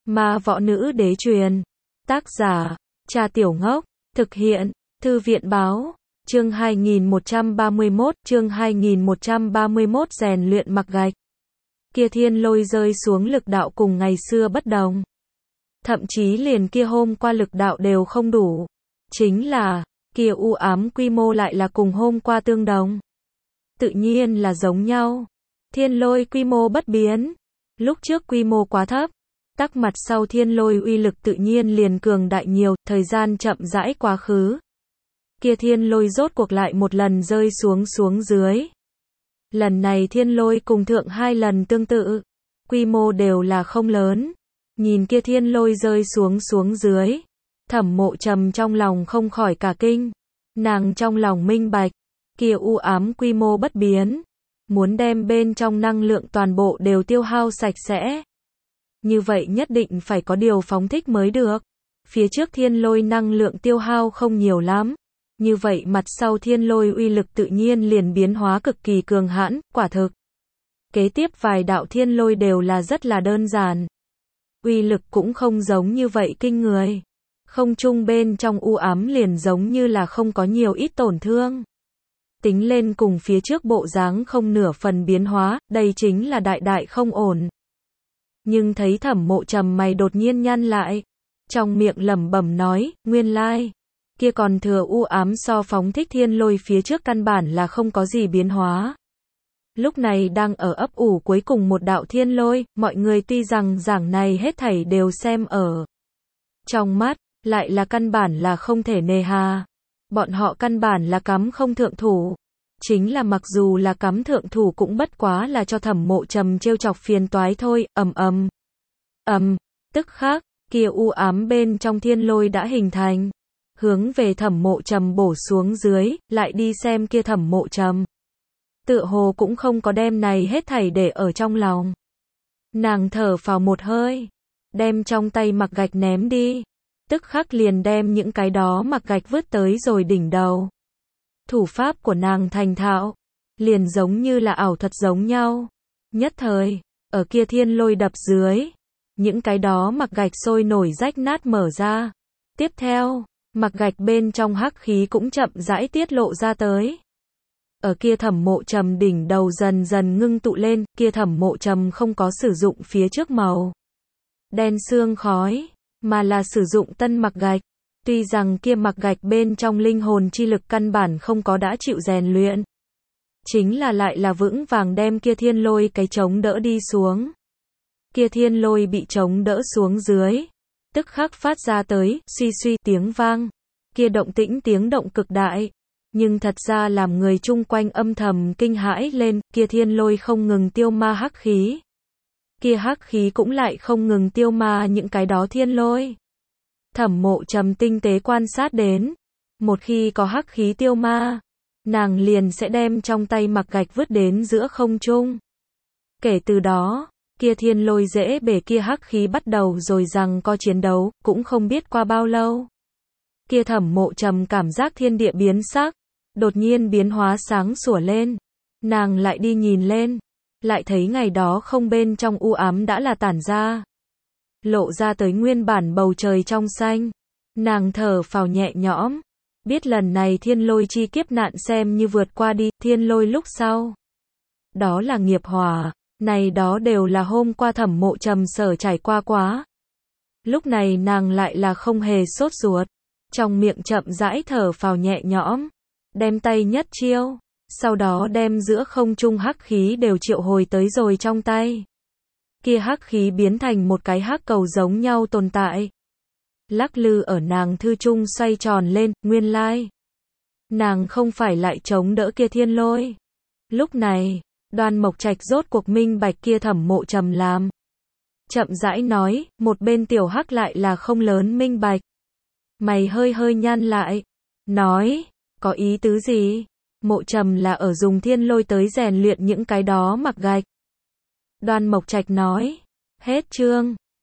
Ma Võ Nữ Đế Truyền. Tác giả, Cha Tiểu Ngốc. Thực hiện, Thư viện Báo. Chương 2131 rèn luyện mặc gạch. Kia thiên lôi rơi xuống lực đạo cùng ngày xưa bất đồng. Thậm chí liền kia hôm qua lực đạo đều không đủ. Chính là, kia u ám quy mô lại là cùng hôm qua tương đồng. Tự nhiên là giống nhau. Thiên lôi quy mô bất biến. Lúc trước quy mô quá thấp. Tắc mặt sau thiên lôi uy lực tự nhiên liền cường đại nhiều, thời gian chậm rãi quá khứ. Kia thiên lôi rốt cuộc lại một lần rơi xuống dưới. Lần này thiên lôi cùng thượng hai lần tương tự. Quy mô đều là không lớn. Nhìn kia thiên lôi rơi xuống dưới. Thẩm Mộ Trầm trong lòng không khỏi cả kinh. Nàng trong lòng minh bạch. Kia u ám quy mô bất biến. Muốn đem bên trong năng lượng toàn bộ đều tiêu hao sạch sẽ. Như vậy nhất định phải có điều phóng thích mới được. Phía trước thiên lôi năng lượng tiêu hao không nhiều lắm. Như vậy mặt sau thiên lôi uy lực tự nhiên liền biến hóa cực kỳ cường hãn, quả thực. Kế tiếp vài đạo thiên lôi đều là rất là đơn giản. Uy lực cũng không giống như vậy kinh người. Không trung bên trong u ám liền giống như là không có nhiều ít tổn thương. Tính lên cùng phía trước bộ dáng không nửa phần biến hóa, đây chính là đại không ổn. Nhưng thấy Thẩm Mộ Trầm mày đột nhiên nhăn lại. Trong miệng lẩm bẩm nói, nguyên lai. Kia còn thừa u ám so phóng thích thiên lôi phía trước căn bản là không có gì biến hóa. Lúc này đang ở ấp ủ cuối cùng một đạo thiên lôi, mọi người tuy rằng giảng này hết thảy đều xem ở trong mắt, lại là căn bản là không thể nề hà. Bọn họ căn bản là cắm không thượng thủ. Chính là mặc dù là cắm thượng thủ cũng bất quá là cho Thẩm Mộ Trầm trêu chọc phiền toái thôi, tức khắc, kia u ám bên trong thiên lôi đã hình thành. Hướng về Thẩm Mộ Trầm bổ xuống dưới, lại đi xem kia Thẩm Mộ Trầm. Tựa hồ cũng không có đem này hết thảy để ở trong lòng. Nàng thở phào một hơi, đem trong tay mặc gạch ném đi. Tức khắc liền đem những cái đó mặc gạch vứt tới rồi đỉnh đầu. Thủ pháp của nàng thành thạo, liền giống như là ảo thuật giống nhau. Nhất thời, ở kia thiên lôi đập dưới, những cái đó mặc gạch sôi nổi rách nát mở ra. Tiếp theo, mặc gạch bên trong hắc khí cũng chậm rãi tiết lộ ra tới. Ở kia Thẩm Mộ Trầm đỉnh đầu dần dần ngưng tụ lên, kia Thẩm Mộ Trầm không có sử dụng phía trước màu đen sương khói, mà là sử dụng tân mặc gạch. Tuy rằng kia mặc gạch bên trong linh hồn chi lực căn bản không có đã chịu rèn luyện. Chính là lại là vững vàng đem kia thiên lôi cái chống đỡ đi xuống. Kia thiên lôi bị chống đỡ xuống dưới. Tức khắc phát ra tới, suy tiếng vang. Kia động tĩnh tiếng động cực đại. Nhưng thật ra làm người chung quanh âm thầm kinh hãi lên, kia thiên lôi không ngừng tiêu ma hắc khí. Kia hắc khí cũng lại không ngừng tiêu ma những cái đó thiên lôi. Thẩm Mộ Trầm tinh tế quan sát đến. Một khi có hắc khí tiêu ma, nàng liền sẽ đem trong tay mặc gạch vứt đến giữa không trung. Kể từ đó, kia thiên lôi dễ bể kia hắc khí bắt đầu rồi rằng có chiến đấu, cũng không biết qua bao lâu. Kia Thẩm Mộ Trầm cảm giác thiên địa biến sắc, đột nhiên biến hóa sáng sủa lên. Nàng lại đi nhìn lên, lại thấy ngày đó không bên trong u ám đã là tản ra. Lộ ra tới nguyên bản bầu trời trong xanh. Nàng thở phào nhẹ nhõm. Biết lần này thiên lôi chi kiếp nạn xem như vượt qua đi, thiên lôi lúc sau. Đó là nghiệp hỏa, này đó đều là hôm qua Thẩm Mộ Trầm sở trải qua quá. Lúc này nàng lại là không hề sốt ruột. Trong miệng chậm rãi thở phào nhẹ nhõm. Đem tay nhất chiêu. Sau đó đem giữa không trung hắc khí đều triệu hồi tới rồi trong tay. Kia hắc khí biến thành một cái hắc cầu giống nhau tồn tại. Lắc lư ở nàng thư trung xoay tròn lên, nguyên lai. Nàng không phải lại chống đỡ kia thiên lôi. Lúc này, Đoan Mộc Trạch rốt cuộc minh bạch kia Thẩm Mộ Trầm làm. Chậm rãi nói, một bên tiểu hắc lại là không lớn minh bạch. Mày hơi nhăn lại. Nói, có ý tứ gì? Mộ Trầm là ở dùng thiên lôi tới rèn luyện những cái đó mặc gạch. Đoan Mộc Trạch nói, hết chương.